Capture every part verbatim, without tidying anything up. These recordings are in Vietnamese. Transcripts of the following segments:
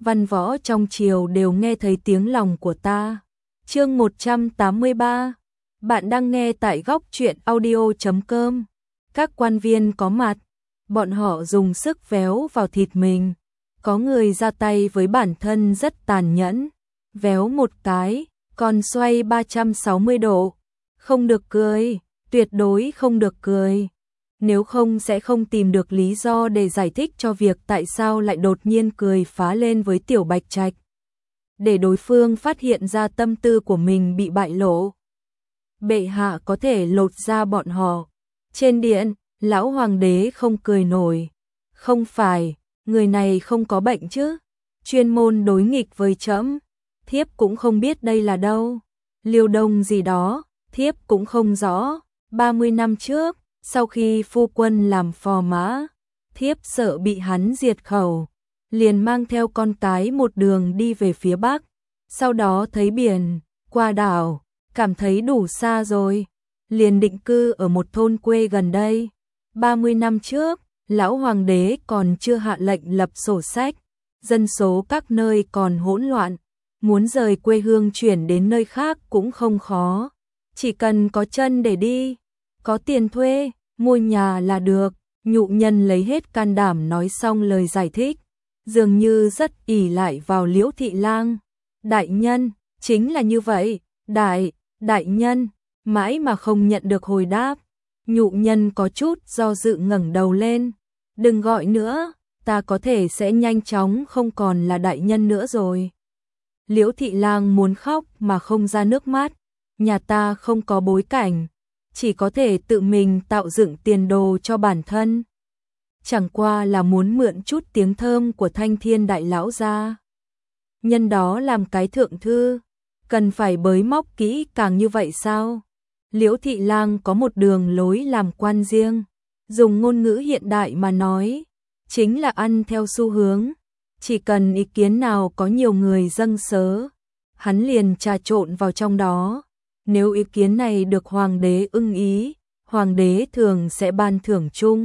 văn võ trong triều đều nghe thấy tiếng lòng của ta. Chương một trăm tám mươi ba. Bạn đang nghe tại góc truyện audio chấm com. Các quan viên có mặt, bọn họ dùng sức véo vào thịt mình. Có người ra tay với bản thân rất tàn nhẫn, véo một cái, còn xoay ba trăm sáu mươi độ. Không được cười, tuyệt đối không được cười. Nếu không sẽ không tìm được lý do để giải thích cho việc tại sao lại đột nhiên cười phá lên với Tiểu Bạch Trạch. Để đối phương phát hiện ra tâm tư của mình bị bại lộ. Bệ hạ có thể lột ra bọn họ. Trên điện, lão hoàng đế không cười nổi. Không phải, người này không có bệnh chứ. Chuyên môn đối nghịch với trẫm. Thiếp cũng không biết đây là đâu. Liêu Đông gì đó, thiếp cũng không rõ. ba mươi năm trước, sau khi phu quân làm phò mã, thiếp sợ bị hắn diệt khẩu, liền mang theo con cái một đường đi về phía bắc. Sau đó thấy biển, qua đảo, cảm thấy đủ xa rồi, liền định cư ở một thôn quê gần đây. ba mươi năm trước, lão hoàng đế còn chưa hạ lệnh lập sổ sách, dân số các nơi còn hỗn loạn, muốn rời quê hương chuyển đến nơi khác cũng không khó, chỉ cần có chân để đi, có tiền thuê, mua nhà là được. Nhụ Nhân lấy hết can đảm nói xong lời giải thích, dường như rất ỷ lại vào Liễu Thị Lang. Đại nhân, chính là như vậy, đại, đại nhân, mãi mà không nhận được hồi đáp. Nhụ Nhân có chút do dự ngẩng đầu lên, đừng gọi nữa, ta có thể sẽ nhanh chóng không còn là đại nhân nữa rồi. Liễu Thị Lang muốn khóc mà không ra nước mắt, nhà ta không có bối cảnh, chỉ có thể tự mình tạo dựng tiền đồ cho bản thân. Chẳng qua là muốn mượn chút tiếng thơm của Thanh Thiên đại lão ra. Nhân đó làm cái thượng thư, cần phải bới móc kỹ càng như vậy sao? Liễu Thị Lang có một đường lối làm quan riêng, dùng ngôn ngữ hiện đại mà nói, chính là ăn theo xu hướng, chỉ cần ý kiến nào có nhiều người dâng sớ, hắn liền trà trộn vào trong đó. Nếu ý kiến này được hoàng đế ưng ý, hoàng đế thường sẽ ban thưởng chung.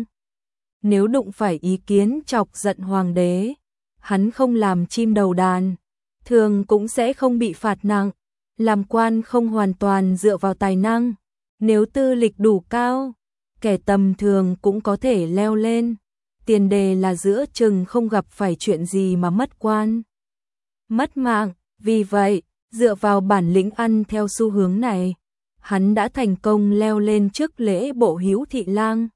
Nếu đụng phải ý kiến chọc giận hoàng đế, hắn không làm chim đầu đàn, thường cũng sẽ không bị phạt nặng. Làm quan không hoàn toàn dựa vào tài năng, nếu tư lịch đủ cao, kẻ tầm thường cũng có thể leo lên. Tiền đề là giữa chừng không gặp phải chuyện gì mà mất quan, mất mạng. Vì vậy, dựa vào bản lĩnh ăn theo xu hướng này, hắn đã thành công leo lên chức lễ bộ Hữu Thị Lang.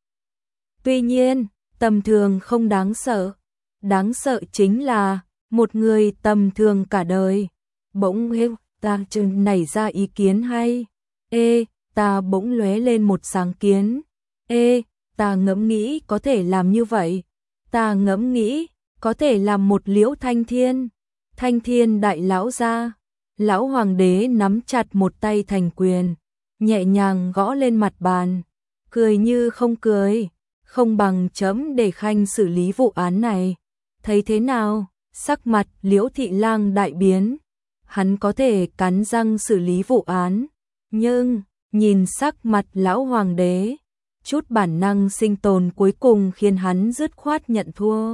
Tuy nhiên, tầm thường không đáng sợ, đáng sợ chính là một người tầm thường cả đời, bỗng hêu ta chừng nảy ra ý kiến hay, ê, ta bỗng lóe lên một sáng kiến, ê, ta ngẫm nghĩ có thể làm như vậy, ta ngẫm nghĩ có thể làm một Liễu Thanh Thiên, Thanh Thiên đại lão gia. Lão hoàng đế nắm chặt một tay thành quyền, nhẹ nhàng gõ lên mặt bàn, cười như không cười, không bằng chấm để khanh xử lý vụ án này. Thấy thế nào? Sắc mặt Liễu Thị Lang đại biến, hắn có thể cắn răng xử lý vụ án, nhưng nhìn sắc mặt lão hoàng đế, chút bản năng sinh tồn cuối cùng khiến hắn dứt khoát nhận thua.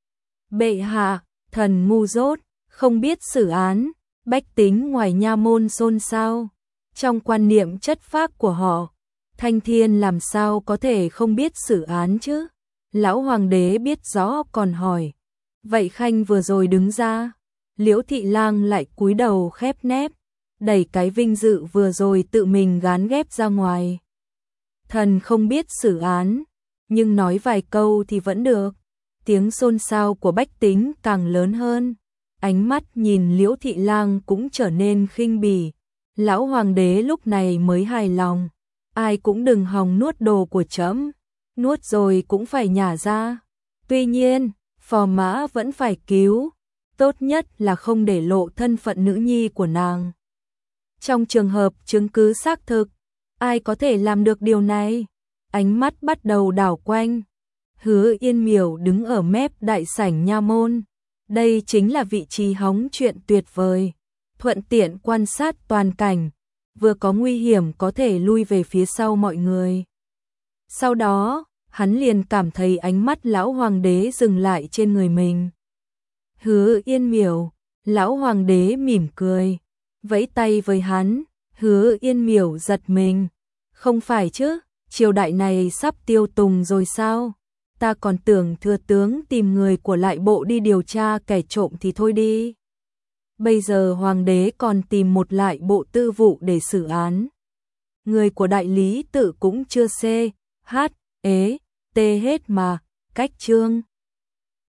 Bệ hạ, thần ngu dốt, không biết xử án. Bách tính ngoài nha môn xôn xao, trong quan niệm chất phác của họ, Thanh Thiên làm sao có thể không biết xử án chứ? Lão hoàng đế biết rõ còn hỏi, vậy khanh vừa rồi đứng ra. Liễu Thị Lang lại cúi đầu khép nép, đẩy cái vinh dự vừa rồi tự mình gán ghép ra ngoài. Thần không biết xử án, nhưng nói vài câu thì vẫn được. Tiếng xôn xao của bách tính càng lớn hơn. Ánh mắt nhìn Liễu Thị Lang cũng trở nên khinh bỉ. Lão hoàng đế lúc này mới hài lòng. Ai cũng đừng hòng nuốt đồ của trẫm, nuốt rồi cũng phải nhả ra. Tuy nhiên, phò mã vẫn phải cứu, tốt nhất là không để lộ thân phận nữ nhi của nàng. Trong trường hợp chứng cứ xác thực, ai có thể làm được điều này? Ánh mắt bắt đầu đảo quanh. Hứa Yên Miểu đứng ở mép đại sảnh nha môn. Đây chính là vị trí hóng chuyện tuyệt vời, thuận tiện quan sát toàn cảnh, vừa có nguy hiểm có thể lui về phía sau mọi người. Sau đó, hắn liền cảm thấy ánh mắt lão hoàng đế dừng lại trên người mình. Hứa Yên Miểu, lão hoàng đế mỉm cười, vẫy tay với hắn. Hứa Yên Miểu giật mình, không phải chứ, triều đại này sắp tiêu tùng rồi sao? Ta còn tưởng thừa tướng tìm người của lại bộ đi điều tra kẻ trộm thì thôi đi. Bây giờ hoàng đế còn tìm một lại bộ tư vụ để xử án. Người của đại lý tự cũng chưa xê, hát, ế, tê hết mà, cách trương.